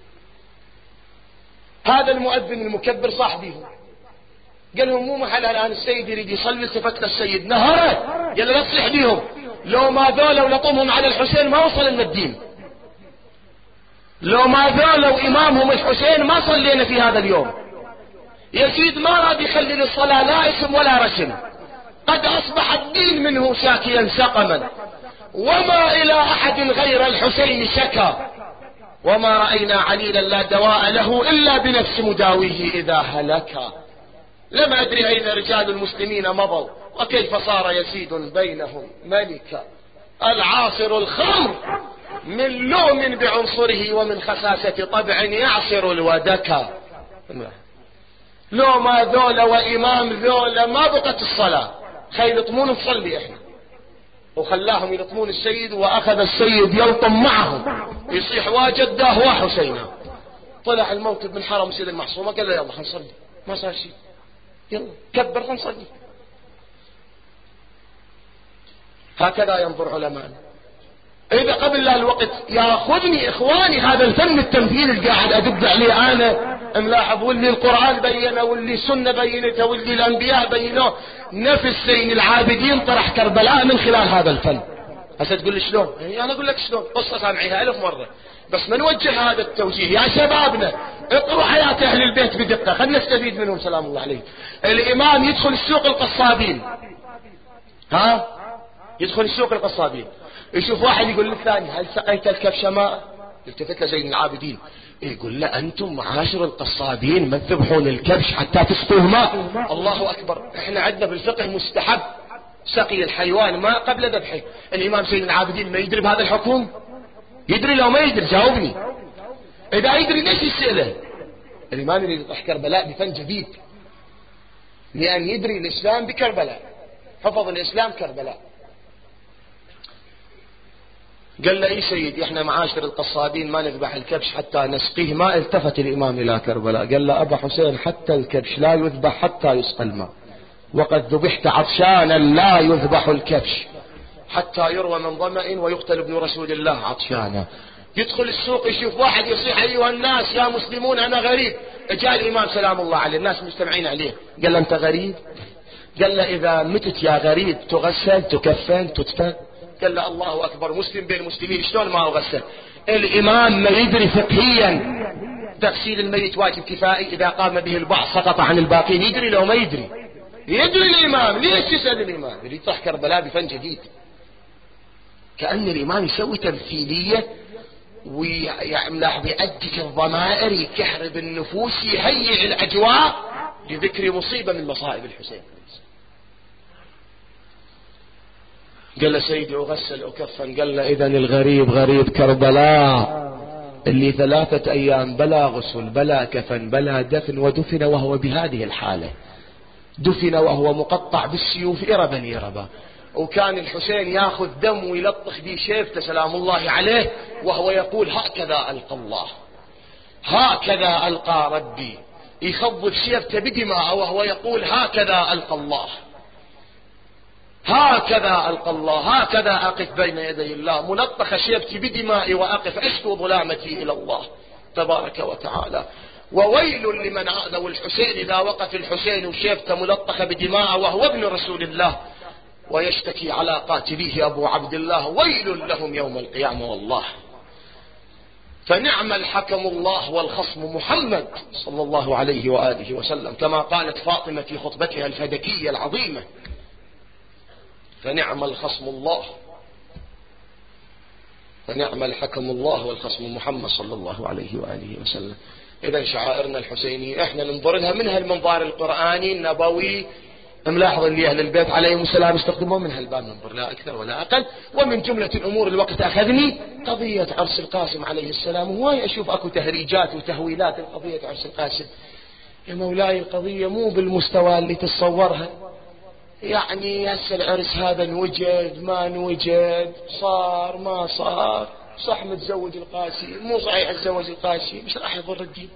هذا المؤذن المكبر صاحبيهم قال لهم مو محل الآن السيد يريد يصلي، التفت للسيد نهره، قال له لا تصيح بيهم، لو ما ذولا ولطمهم على الحسين ما وصل لنا الدين، لو ما ذولا إمامهم الحسين ما صلينا في هذا اليوم. يزيد ما راد يخلي للصلاة لا اسم ولا رسم، قد أصبح الدين منه شاكيا سقما، وما إلى أحد غير الحسين شكى، وما رأينا عليلا لا دواء له إلا بنفس مداويه إذا هلك. لم أدري أين رجال المسلمين مضوا، وكيف صار يزيد بينهم ملكا، العاصر الخمر من لوم بعنصره، ومن خساسة طبع يعصر الودكا. لو ما ذولا وإمام ذولا ما بقت الصلاة، خيل يطمون نصلي إحنا، وخلاهم يلطمون السيد، وأخذ السيد يلطم معهم، يصيح وجده وحسينا. طلع الموكب من حرم سيد المعصومة قال له يلا خنصلي، ما صار شيء، يلا كبر خنصلي. هكذا ينظر علماء. إذا قبل الوقت ياخذني إخواني هذا الفن التمثيل اللي قاعد أدب عليه أنا ملاحظ، واللي القرآن بينه، واللي السنة بينته، واللي الأنبياء بينوه، نفس زين العابدين طرح كربلاء من خلال هذا الفن. هسه تقول لي شلون؟ أنا أقول لك شلون، قصة سامعيها 1000 مرة، بس ما نوجه هذا التوجيه يا شبابنا. اقروا حياة أهل البيت بدقة، خلنا نستفيد منهم سلام الله عليه. الإمام يدخل السوق القصابين، يدخل السوق القصابين، يشوف واحد يقول للثاني هل سقيت الكبشة ماء؟ يلتفت لزين العابدين يقول له أنتم معاشر القصابين ما تذبحون الكبش حتى تسقوه ماء؟ الله أكبر. احنا عندنا بالفقه مستحب سقي الحيوان ماء قبل ذبحه. الإمام زين العابدين ما يدري بهذا الحكم؟ يدري لو ما يدري جاوبني، إذا يدري ليش يسأله؟ الإمام يريد يطرح كربلاء بفن جديد، لأن يدري الإسلام بكربلاء، حفظ الإسلام كربلاء. قال له اي سيدي احنا معاشر القصابين ما نذبح الكبش حتى نسقيه ماء. التفت الامام الى كربلاء قال له ابا حسين حتى الكبش لا يذبح حتى يسقى الماء، وقد ذبحت عطشانا لا يذبح الكبش حتى يروى من ظمأ ويقتل ابن رسول الله عطشانا. يدخل السوق يشوف واحد يصيح ايها الناس يا مسلمون انا غريب. جاء الامام سلام الله عليه الناس مجتمعين عليه، قال له انت غريب؟ قال له اذا متت يا غريب تغسل تكفن تدفن؟ قال له الله أكبر، مسلم بين المسلمين شلون ما أغسل؟ الإمام ما يدري فقهيا تغسيل الميت واجب كفائي، إذا قام به البعض سقط عن الباقين. يدري لو ما يدري؟ يدري الإمام. ليش يسأل الإمام؟ يريد يطرح كربلاء بفن جديد، كأن الإمام يسوي تمثيلية ويملح بيأجج الضمائر، يكهرب النفوس، يهيئ الأجواء لذكر مصيبة من مصائب الحسين. قال سيدي أغسل أكفا، قال له إذن الغريب غريب كربلاء اللي 3 أيام بلا غسل بلا كفن بلا دفن، ودفن وهو بهذه الحالة، دفن وهو مقطع بالسيوف إربا إربا. وكان الحسين ياخذ دم ويلطخ به شيفته سلام الله عليه، وهو يقول هكذا ألقى الله، هكذا ألقى ربي، يخضب شيفته بدماء وهو يقول هكذا ألقى الله، هكذا ألقى الله، هكذا أقف بين يدي الله، ملطخ شيبتي بدمائي وأقف أشكو ظلامتي إلى الله تبارك وتعالى. وويل لمن عادوا الحسين إذا وقف الحسين وشيبته ملطخة بدماء وهو ابن رسول الله ويشتكي على قاتليه أبو عبد الله، ويل لهم يوم القيامة والله. فنعم الحكم الله والخصم محمد صلى الله عليه وآله وسلم، كما قالت فاطمة في خطبتها الفدكية العظيمة: فنعم الخصم الله، فنعم الحكم الله والخصم محمد صلى الله عليه وآله وسلم. إذا شعائرنا الحسينية احنا ننظر لها من هالمنظار القرآني النبوي، ملاحظ اللي أهل البيت عليهم السلام استخدموا من هالباب، ننظر لا أكثر ولا أقل. ومن جملة الأمور الوقت أخذني قضية عرس القاسم عليه السلام، وهاي أشوف أكو تهريجات وتهويلات القضية عرس القاسم. يا مولاي القضية مو بالمستوى اللي تتصورها، يعني هسه العرس هذا نوجد ما نوجد، صار ما صار، صح متزوج القاسي مو صحيح تزوج القاسي، مش راح يضر الدين.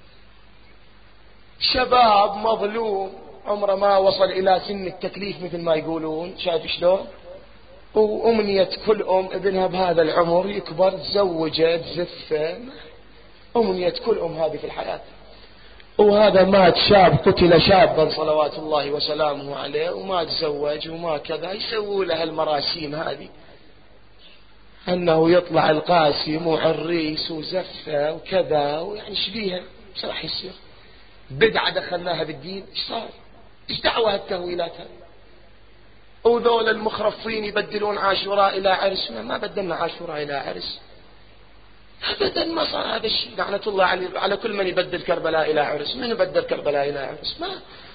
شباب مظلوم عمره ما وصل إلى سن التكليف مثل ما يقولون، شايف شلون؟ وأمنية كل ابنها بهذا العمر يكبر تزوجت زفة، أمنية كل هذه في الحياة. وهذا مات شاب، قتل شابا صلوات الله وسلامه عليه، وما تزوج وما كذا، يسووا له المراسيم هذه، أنه يطلع القاسم وعريس وزفة وكذا، ويعني شبيها ايش راح يصير؟ بدعة دخلناها بالدين، ايش صار؟ ايش دعوة هالتهويلات هذه؟ وذول المخرفين يبدلون عاشوراء إلى عرس، ما بدلنا عاشوراء إلى عرس أبدا، ما صار هذا الشيء. لعنة الله على كل من يبدل كربلاء إلى عرس. من يبدل كربلاء إلى عرس؟ ما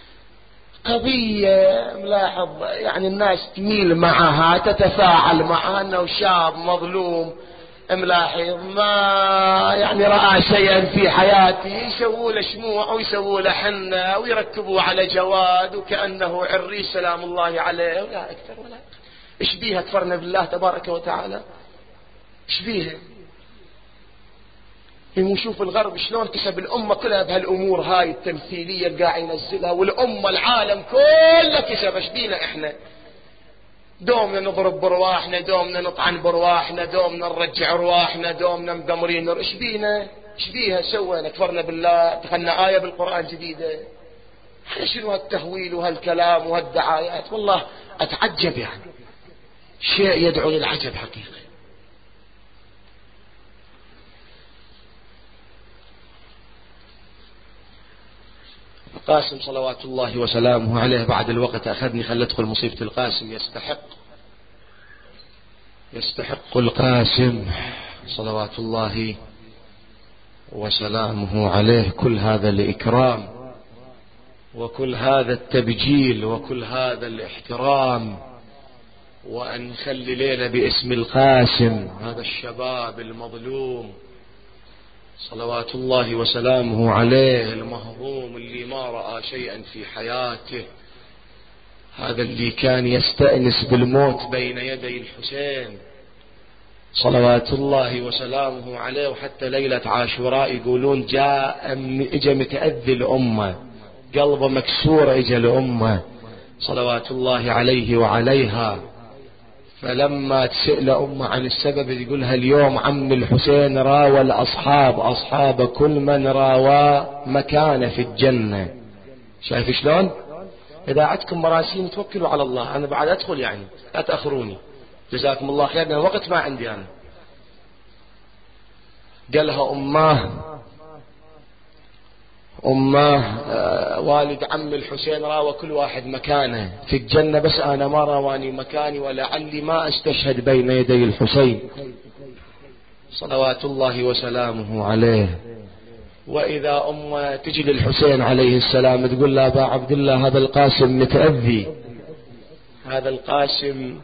قضية ملاحظ يعني الناس تميل معها تتفاعل معها، أنه شاب مظلوم ملاحظ ما يعني رأى شيئا في حياته، يسووا له شموع ويسووا له حنة ويركبوا على جواد وكأنه عريس سلام الله عليه، ولا أكثر ولا أكثر. إيش بيها كفرنا بالله تبارك وتعالى؟ إيش بيها؟ نشوف الغرب شلون كسب الأمة كلها بهالأمور هاي التمثيلية اللي قاعد ينزلها، والأمة العالم كله كسب. ايش بينا احنا؟ دومنا نضرب برواحنا، دومنا نطعن برواحنا، دومنا نرجع رواحنا، دومنا مقمرين. ايش بينا؟ ايش بيها سوينا؟ كفرنا بالله، دخلنا آية بالقرآن جديدة. شنو هالتهويل وهالكلام وهالدعايات؟ والله أتعجب، يعني شيء يدعو للعجب حقيقة. القاسم صلوات الله وسلامه عليه بعد الوقت أخذني خل أدخل مصيبة القاسم. يستحق القاسم صلوات الله وسلامه عليه كل هذا الإكرام وكل هذا التبجيل وكل هذا الاحترام، وأن نخلي ليلة باسم القاسم، هذا الشباب المظلوم صلوات الله وسلامه عليه، المهضوم اللي ما رأى شيئا في حياته، هذا اللي كان يستأنس بالموت بين يدي الحسين صلوات الله وسلامه عليه. وحتى ليلة عاشوراء يقولون اجا متأذي الأمة، قلبه مكسور اجا الأمة صلوات الله عليه وعليها. فلما تسأل أمه عن السبب يقولها اليوم عم الحسين راوى الأصحاب، أصحاب كل من راوى مكانه في الجنة. شايف شلون؟ إذا عندكم مراسيم توكلوا على الله، أنا بعد أدخل يعني لا تأخروني، جزاكم الله خير، لأن وقت ما عندي أنا. قالها أمه والد عم الحسين راوى كل واحد مكانه في الجنة، بس أنا ما راواني مكاني، ولعلي ما استشهد بين يدي الحسين صلوات الله وسلامه عليه. وإذا أمه تجي للحسين عليه السلام تقول له: أبا عبد الله هذا القاسم متأذي، هذا القاسم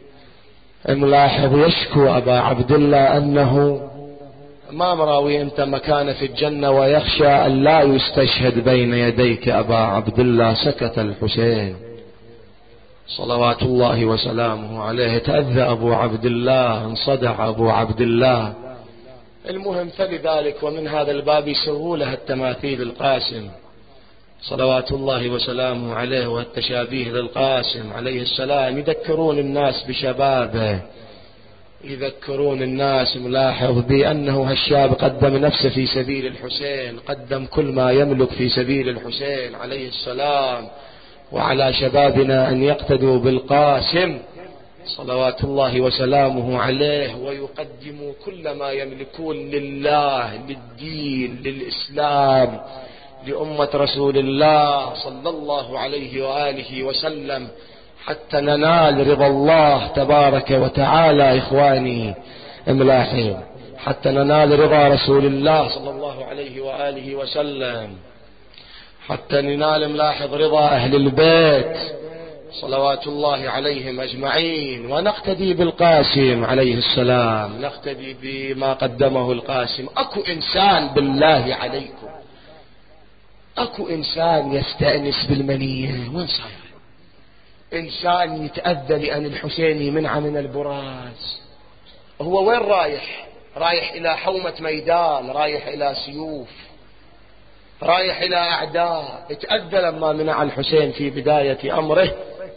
ملاحظ يشكو أبا عبد الله أنه ما مراوي أنت مكانه في الجنة ويخشى أن لا يستشهد بين يديك أبا عبد الله. سكت الحسين صلوات الله وسلامه عليه، تأذى أبو عبد الله، انصدع أبو عبد الله. المهم فلذلك ومن هذا الباب يسووا له التماثيل القاسم صلوات الله وسلامه عليه والتشابيه للقاسم عليه السلام، يذكرون الناس بشبابه، يذكرون الناس ملاحظ بأنه هالشاب قدم نفسه في سبيل الحسين، قدم كل ما يملك في سبيل الحسين عليه السلام. وعلى شبابنا أن يقتدوا بالقاسم صلوات الله وسلامه عليه ويقدموا كل ما يملكون لله، للدين، للإسلام، لأمة رسول الله صلى الله عليه وآله وسلم، حتى ننال رضا الله تبارك وتعالى. إخواني ملاحظين، حتى ننال رضا رسول الله صلى الله عليه وآله وسلم، حتى ننال ملاحظ رضا أهل البيت صلوات الله عليهم أجمعين، ونقتدي بالقاسم عليه السلام، نقتدي بما قدمه القاسم. أكو إنسان بالله عليكم، أكو إنسان يستأنس بالمنية؟ وين صاير؟ إنسان يتأذى لأن الحسين يمنع من البراز. هو وين رايح؟ رايح إلى حومة ميدان، رايح إلى سيوف، رايح إلى أعداء. اتأذى لما منع الحسين في بداية أمره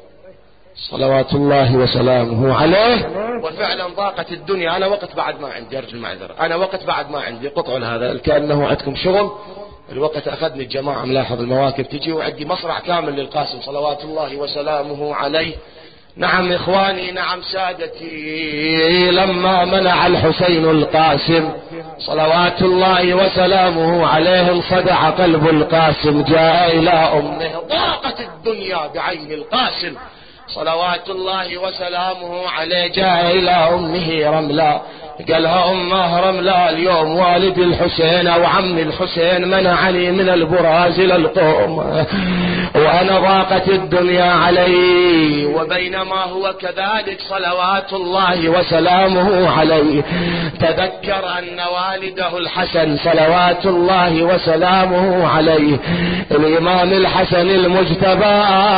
صلوات الله وسلامه عليه. وفعلا ضاقت الدنيا. أنا وقت بعد ما عندي، أرجو المعذرة، أنا وقت بعد ما عندي، قطعوا هذا كأنه عندكم شغل. الوقت أخذني الجماعة ملاحظ المواكب تجي، وعندي مصرع كامل للقاسم صلوات الله وسلامه عليه. نعم إخواني، نعم سادتي، لما منع الحسين القاسم صلوات الله وسلامه عليه انصدع قلب القاسم، جاء إلى أمه. ضاقت الدنيا بعين القاسم صلوات الله وسلامه عليه، جاء إلى أمه رملة، قالها: أمه رملة، اليوم والد الحسين أو عم الحسين منعني من البراز للقوم، وأنا ضاقت الدنيا علي. وبينما هو كذلك صلوات الله وسلامه عليه تذكر أن والده الحسن صلوات الله وسلامه عليه الإمام الحسن المجتبى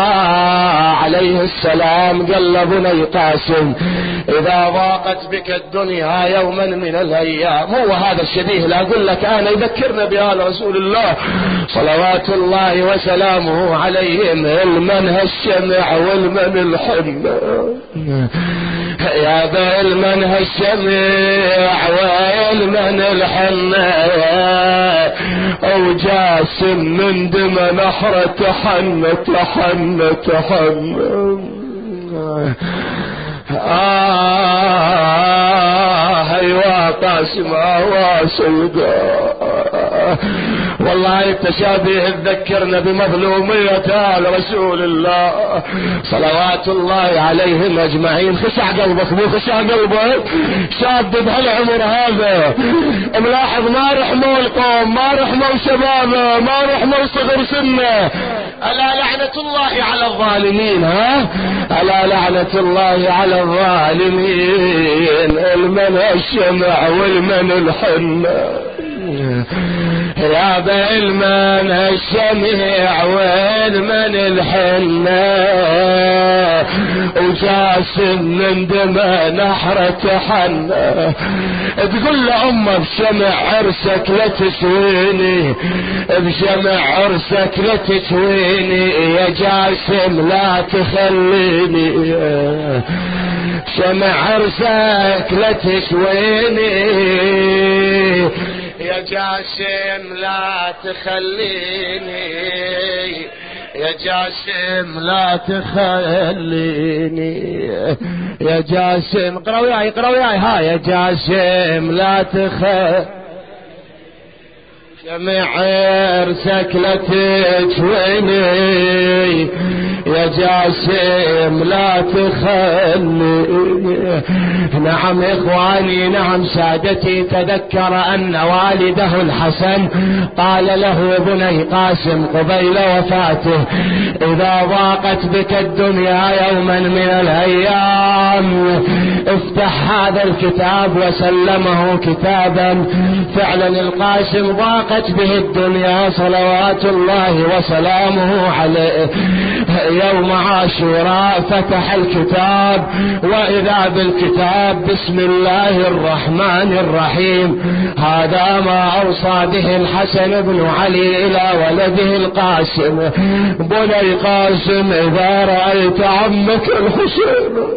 عليه السلام قال له: بني قاسم، إذا ضاقت بك الدنيا يوما من الأيام، هو هذا الشبيه لا أقول لك أنا، يذكرنا بآل رسول الله صلوات الله وسلامه عليهم، المن هالشمع والمن الحن، يا ذا المن هالشمع والمن الحن، أو جاسم من دم نحرة حنة حنة حنة. أيوا قاسم سيدا، والله التشابه تذكرنا بمظلومية آل رسول الله صلوات الله عليهم أجمعين. خشع قلبك، مو خشع قلبك، شاب بهالعمر هذا ملاحظ ما رحموا القوم، ما رحموا شبابه، ما رحموا صغر سنه. ألا لعنة الله على الظالمين، ها؟ ألا لعنة الله على الظالمين، المن الشمع والمن الحنة، يا بالمن الشمع والمن الحنة، وجاسم من دمى نحرة حنة. تقول لأمه: بشمع عرسك لا تسويني، بشمع عرسك لا تسويني، يا جاسم لا تخليني، شمع عرسك لا تسويني، يا جاسم لا تخليني، يا جاسم لا تخليني، يا جاسم. اقرأ وياي، اقرأ وياي، ها. يا جاسم لا تخليني، شمع عرسك لا تجويني، يا جاسم لا تخلي. نعم إخواني، نعم سادتي، تذكر أن والده الحسن قال له بني قاسم قبيل وفاته: إذا ضاقت بك الدنيا يوما من الأيام افتح هذا الكتاب. وسلمه كتابا. فعلا القاسم ضاقت به الدنيا صلوات الله وسلامه عليه. يوم عاشوراء فتح الكتاب وإذا بالكتاب: بسم الله الرحمن الرحيم. هذا ما أوصى به الحسن بن علي إلى ولده القاسم: بني قاسم، إذا رأيت عمك الحسين،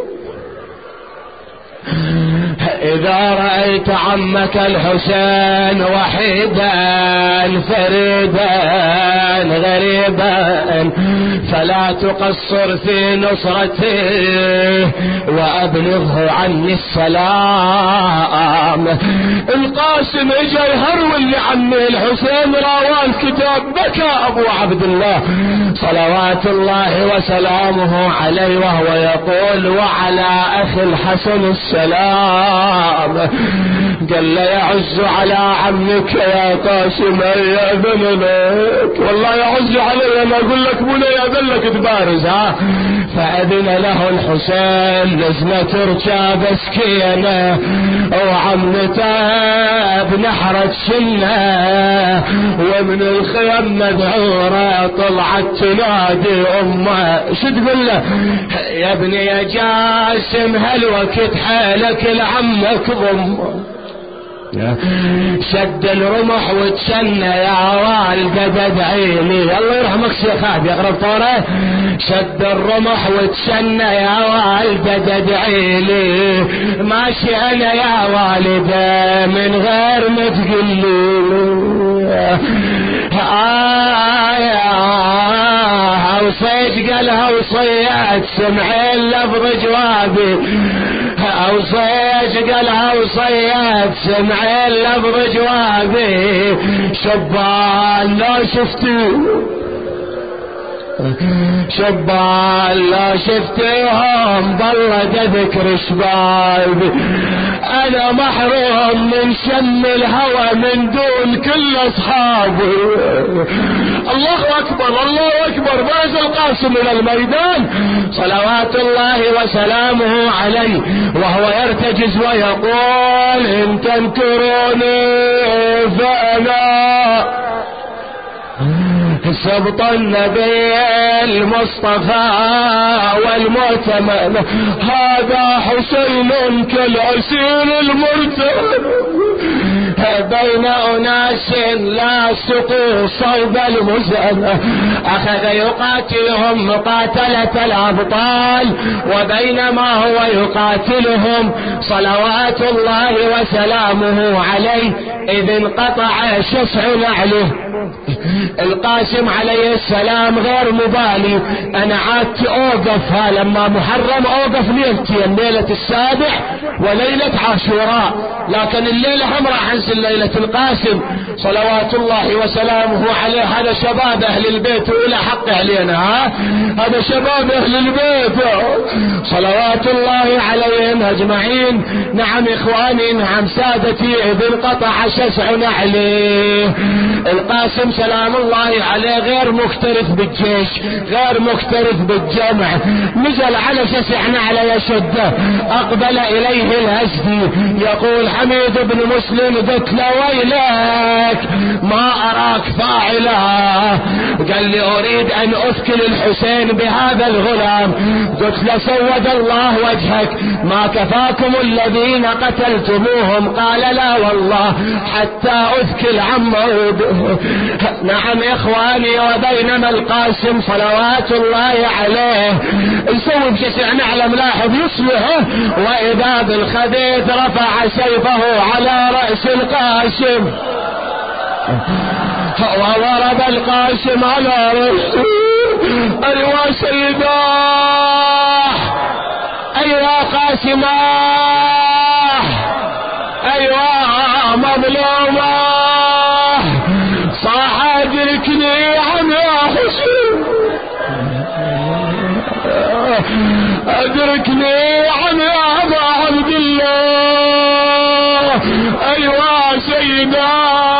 إذا رأيت عمك الحسين وحيدا فريدا غريبا فلا تقصر في نصرته وأبلغه عني السلام. القاسم اجا يهرول لعمه الحسين، راوى الكتاب، بكى أبو عبد الله صلوات الله وسلامه عليه وهو يقول: وعلى أخي الحسن السلام. قال له: يعز على عمك يا قاسم، يأذن لك. والله يعز علي، انا اقول لك بني يأذن لك تبارز. فأذن له الحسين. نزلت ركاب سكينة وعمته بنحرة سنة، ومن الخيم مذعورة طلعت تنادي امه. شو تقول له؟ يا ابني يا جاسم، هالوقت حالك لعمك ضمه. شد الرمح وتسنى يا والد ادعيلي. الله يرحمك شيخ خالد يقرب طوره. شد الرمح وتسنى يا والد ادعيلي. ماشي انا يا والده من غير ما تقلي. اوصيت قالها وصيات سمعين لفظ جوابي. اوصيت قالها وصيات سمعين لفظ جوابي. شبان لا شفتي، شبان لا شفتيهم ضلت اذكر شبابي. انا محروم من شم الهوى من دون كل اصحابي. الله اكبر الله اكبر. باز القاسم الى الميدان صلوات الله وسلامه عليه وهو يرتجز ويقول: ان تنكروني فانا سبط النبي المصطفى والمؤتمن. هذا حسين كالأسير المرتد بين أناس لا سقوا صوب المزن. أخذ يقاتلهم مقاتلة الأبطال، وبينما هو يقاتلهم صلوات الله وسلامه عليه إذ انقطع شسع نعله. القاسم عليه السلام غير مبالي: انا عادت اوقف لما محرم اوقف ليلتين، ليلة السابع وليلة عاشوراء، لكن الليلة هم راح انزل ليلة القاسم صلوات الله وسلامه عليه. هذا شباب اهل البيت ولا حق علينا. هذا شباب اهل البيت صلوات الله عليهم اجمعين. نعم اخواني، نعم سادتي، اذ انقطع شسع نعله. القاسم سلام الله عليه غير مكترث بالجيش، غير مكترث بالجمع، نزل على شسع نعله يشده. اقبل اليه الهزدي يقول: حميد بن مسلم، قلت له: ويلك ما اراك فاعلا. قال لي: اريد ان اثكل الحسين بهذا الغلام. قلت له: سود الله وجهك، ما كفاكم الذين قتلتموهم؟ قال: لا والله حتى اثكل عمه. نعم اخواني، وبينما القاسم صلوات الله عليه يسوي بشسع نعله ملاحظ يصلحه، واذا بالخبيث رفع سيفه على رأس القاسم وضرب القاسم على رأسه. ايوا سيداه، ايوا قاسماه، ايوا مظلومه. صاح ادركني عم يا حسين. ادركني عن ابا عبد الله. ايوا سيدا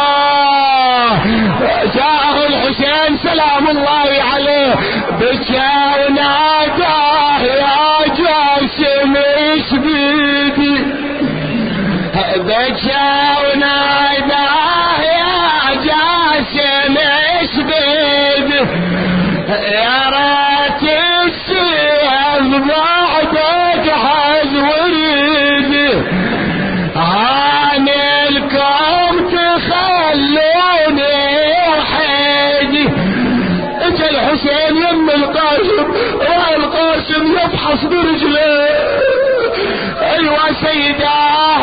جاءه الحسين سلام الله عليه بكى وناداه يا جاسم ايش بيدي، بكى وناداه يا جاسم ايش بيدي، يا ريت السيف بعدك حز وريدي، هاني الكم تخلوني وحيدي. اجى الحسين يم القاسم والقاسم يفحص برجليه. ايوا سيداه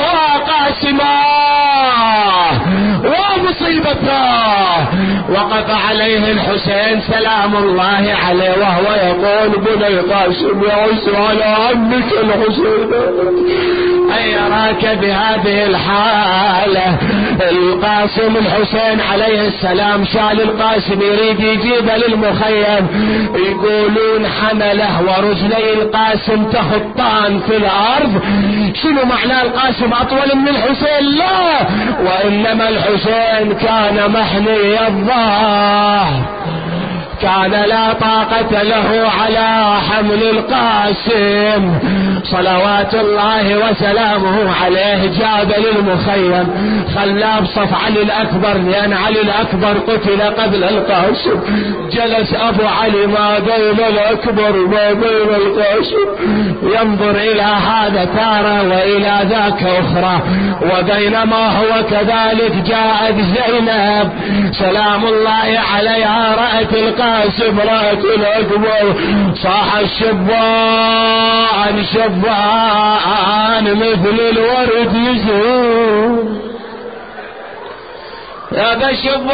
وقاسماه ومصيبته. وقف عليه الحسين سلام الله عليه وهو يقول بني قاسم يعز على عمك الحسين. أي راك بهذه الحالة. القاسم الحسين عليه السلام شال القاسم يريد يجيبه للمخيم، يقولون حمله ورجلي القاسم تخطان في الأرض. شنو معنى القاسم أطول من الحسين؟ لا، وإنما الحسين كان محني الظهر، كان لا طاقة له على حمل القاسم صلوات الله وسلامه عليه. جاب للمخيم خلاه بصف علي الأكبر، لأن علي الأكبر قتل قبل القاسم. جلس أبو علي ما بين الأكبر ما بين القاسم، ينظر إلى هذا تارة وإلى ذاك أخرى. وبينما هو كذلك جاءت زينب سلام الله عليها، رأت القاسم رأت الأكبر، صاح الشبان شبان مثل الورد يزهر، هذا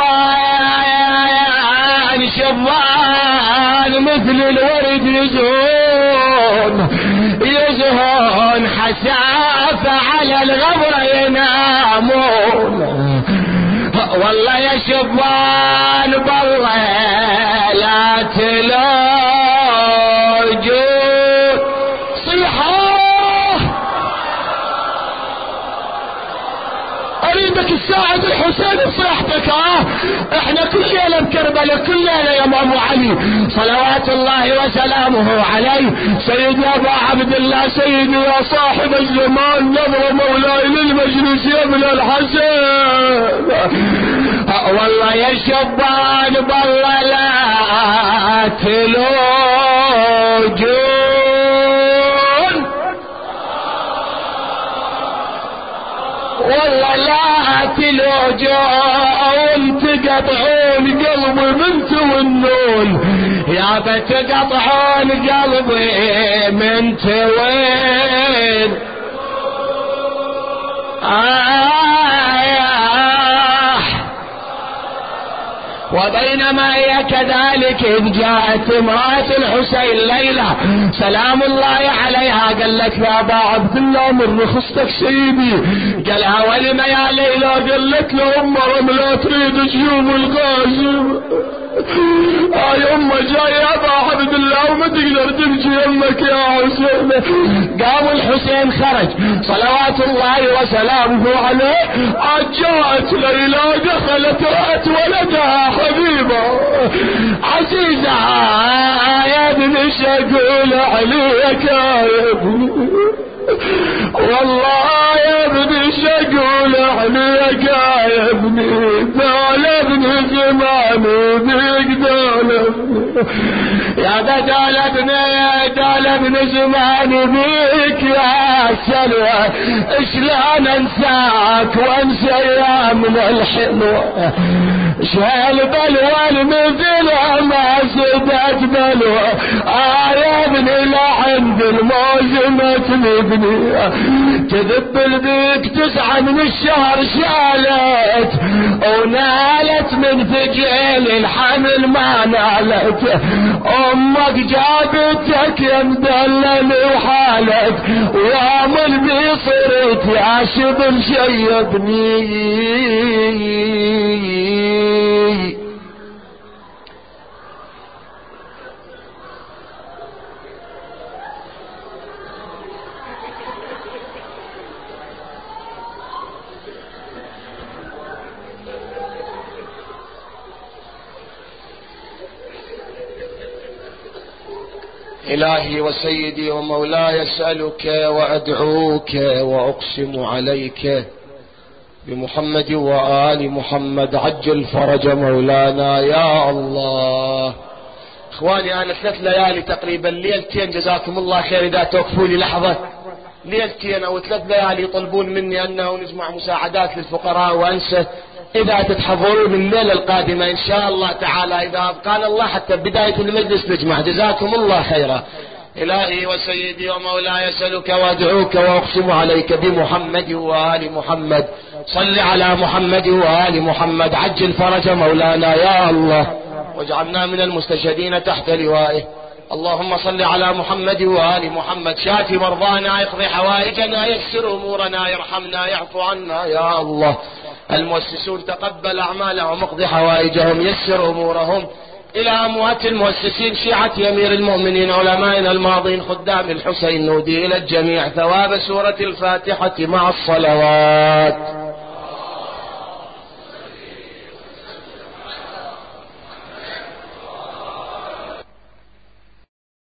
شبان شبان مثل الورد يزهون يزهون، حساف على الغبر ينامون. والله يا شبان بالله لا تلاجون صيحة، اريدك تساعد الحسين بصيحتك. احنا كل ليلة بكربلاء، كل ليلة يا ابو علي صلوات الله وسلامه عليه. سيدي ابا عبد الله، سيدي يا صاحب الزمان، نظر مولاي للمجلس يا ابن الحسين. والله يا شبان بالله لا تلوجون، والله لا تلوجون، تقطعون قلبي من تونون، يا بتقطعون قلبي من توين. وبينما هي كذلك إذ جاءت امرأة الحسين ليلى سلام الله عليها، قالت يا أبا عبد الله من رخصتك سيدي. قالها ولما يا ليلى؟ قالت له أم رملة تريد تشوف القاسم. يما جاي يا ابا عبد الله وما تقدر تمشي يمك يا حسين. قام الحسين خرج صلوات الله وسلامه عليه. جاءت ليلى دخلت رأت ولدها حبيبة عزيزة. يا ابني شقول عليك يا ابني، والله يا ابني شقول عليك يا ابني، دول ابني زماني بيك دول ابني، يا دول ابني زماني بيك يا سلوى. شلون انساك وانسى ايامنا الحلوة، شال بلوى المثل ما زدت بلوى. يا ابني لعند الموز ما تلبني، تذب البيك 9 من الشهر شالت، ونالت من ثقيل الحمل ما نالت. امك جابتك يا مدلل وحالت، وامل بي صرت يا شبل شيبني. إلهي وسيدي ومولاي أسألك وأدعوك وأقسم عليك بمحمد وآل محمد عجل فرج مولانا يا الله. اخواني انا 3 ليالي تقريبا، ليلتين جزاكم الله خير اذا توقفوا لي لحظة، ليلتين او 3 ليالي يطلبون مني انه نجمع مساعدات للفقراء وانسى. اذا تتحضرون الليلة القادمة ان شاء الله تعالى اذا ابقانا الله حتى بداية المجلس نجمع، جزاكم الله خيرا. إلهي وسيدي ومولاي أسألك وأدعوك وأقسم عليك بمحمد وآل محمد، صل على محمد وآل محمد، عجل فرج مولانا يا الله، واجعلنا من المستشهدين تحت لوائه. اللهم صل على محمد وآل محمد، شاف مرضانا، اقض حوائجنا، يسر أمورنا، يرحمنا، يعفو عنا يا الله. المؤسسون تقبل أعمالهم، اقض حوائجهم، يسر أمورهم. إلى أموات المؤسسين، شيعة أمير المؤمنين، علمائنا الماضين، خدام الحسين، نودي إلى الجميع ثواب سورة الفاتحة مع الصلوات.